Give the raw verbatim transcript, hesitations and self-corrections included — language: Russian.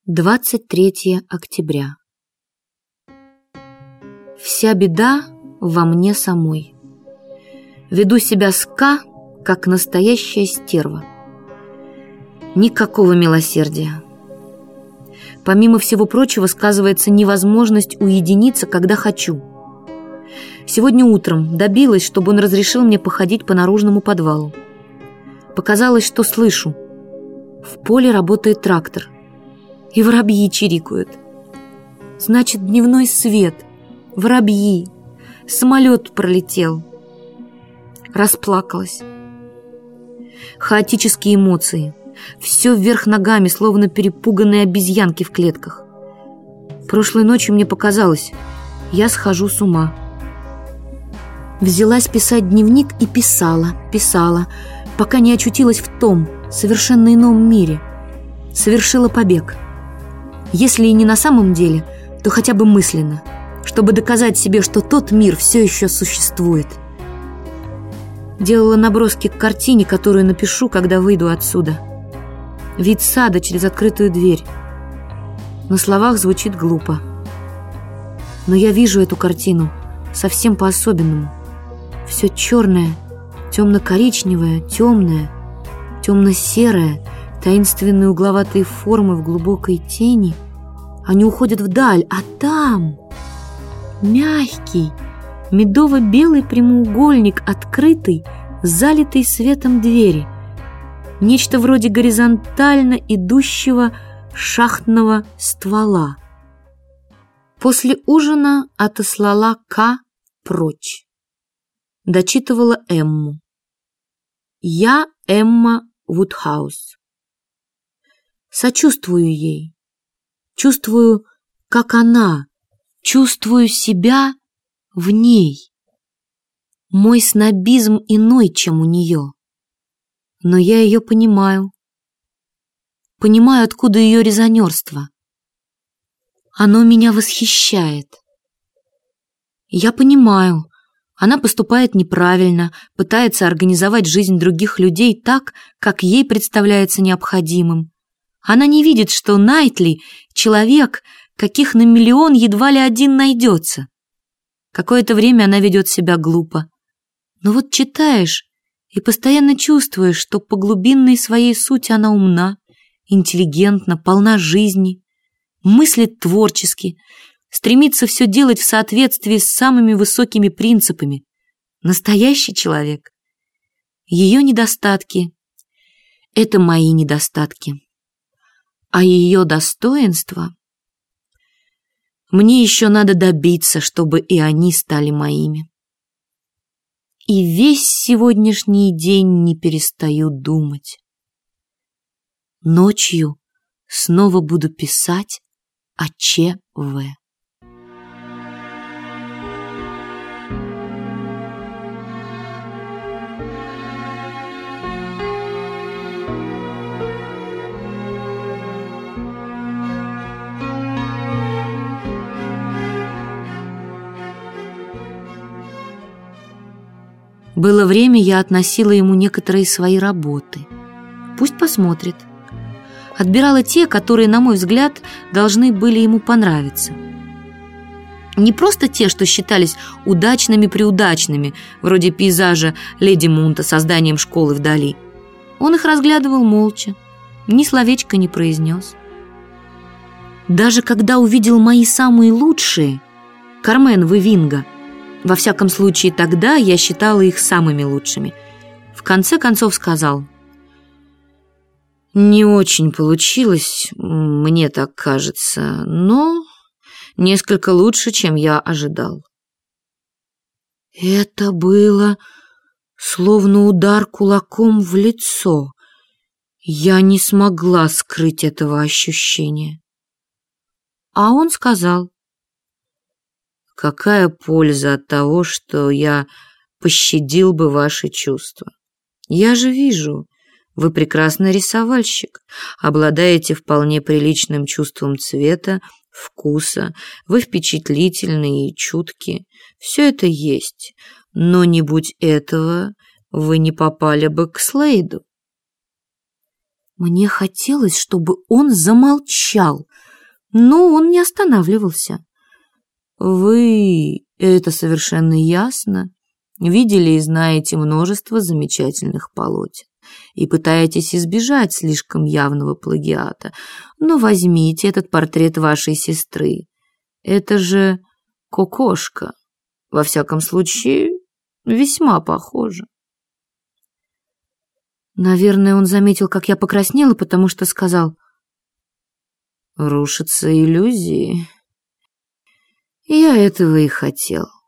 двадцать третьего октября. Вся беда во мне самой. Веду себя ска, как настоящая стерва. Никакого милосердия. Помимо всего прочего, сказывается невозможность уединиться, когда хочу. Сегодня утром добилась, чтобы он разрешил мне походить по наружному подвалу. Показалось, что слышу. В поле работает трактор. И воробьи чирикают. Значит, дневной свет. Воробьи. Самолет пролетел. Расплакалась. Хаотические эмоции. Все вверх ногами, словно перепуганные обезьянки в клетках. Прошлой ночью мне показалось, я схожу с ума. Взялась писать дневник и писала, писала, пока не очутилась в том, совершенно ином мире. Совершила побег. Если и не на самом деле, то хотя бы мысленно, чтобы доказать себе, что тот мир все еще существует. Делала наброски к картине, которую напишу, когда выйду отсюда. Вид сада через открытую дверь. На словах звучит глупо. Но я вижу эту картину совсем по-особенному. Все черное, темно-коричневое, темное, темно-серое, таинственные угловатые формы в глубокой тени. Они уходят вдаль, а там мягкий, медово-белый прямоугольник, открытый, залитый светом двери. Нечто вроде горизонтально идущего шахтного ствола. После ужина отослала К прочь. Дочитывала Эмму. Я Эмма Вудхаус. Сочувствую ей. Чувствую, как она. Чувствую себя в ней. Мой снобизм иной, чем у нее. Но я ее понимаю. Понимаю, откуда ее резонерство. Оно меня восхищает. Я понимаю, она поступает неправильно, пытается организовать жизнь других людей так, как ей представляется необходимым. Она не видит, что Найтли — человек, каких на миллион едва ли один найдется. Какое-то время она ведет себя глупо. Но вот читаешь и постоянно чувствуешь, что по глубинной своей сути она умна, интеллигентна, полна жизни, мыслит творчески, стремится все делать в соответствии с самыми высокими принципами. Настоящий человек. Ее недостатки — это мои недостатки. А ее достоинства мне еще надо добиться, чтобы и они стали моими. И весь сегодняшний день не перестаю думать. Ночью снова буду писать о Ч В Было время, я относила ему некоторые свои работы. Пусть посмотрит. Отбирала те, которые, на мой взгляд, должны были ему понравиться. Не просто те, что считались удачными-преудачными, вроде пейзажа Леди Мунта со зданием школы вдали. Он их разглядывал молча, ни словечко не произнес. Даже когда увидел мои самые лучшие, Кармен Вивинга, во всяком случае тогда я считала их самыми лучшими, в конце концов сказал: «Не очень получилось, мне так кажется, но несколько лучше, чем я ожидал». Это было словно удар кулаком в лицо. Я не смогла скрыть этого ощущения. А он сказал: «Какая польза от того, что я пощадил бы ваши чувства? Я же вижу, вы прекрасный рисовальщик, обладаете вполне приличным чувством цвета, вкуса, вы впечатлительны и чутки. Все это есть, но не будь этого, вы не попали бы к Слейду». Мне хотелось, чтобы он замолчал, Но он не останавливался. Вы, это совершенно ясно, видели и знаете множество замечательных полотен и пытаетесь избежать слишком явного плагиата. Но возьмите этот портрет вашей сестры. Это же кокошка. Во всяком случае, весьма похоже. Наверное, он заметил, как я покраснела, потому что сказал: «Рушатся иллюзии. Я этого и хотел».